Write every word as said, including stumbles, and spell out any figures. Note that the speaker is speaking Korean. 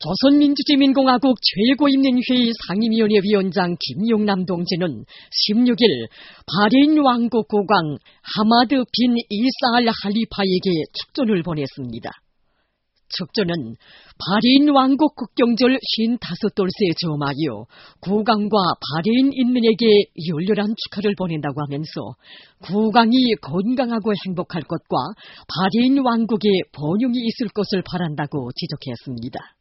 조선민주주의민공화국 최고인민회의 상임위원회 위원장 김용남 동지는 십육 일 바레인 왕국 국왕 하마드 빈 이사 알 할리파에게 축전을 보냈습니다. 축전은 바레인 왕국 국경절 오십오 돌새에 점하여 국왕과 바레인 인민에게 열렬한 축하를 보낸다고 하면서 국왕이 건강하고 행복할 것과 바레인 왕국에 번영이 있을 것을 바란다고 지적했습니다.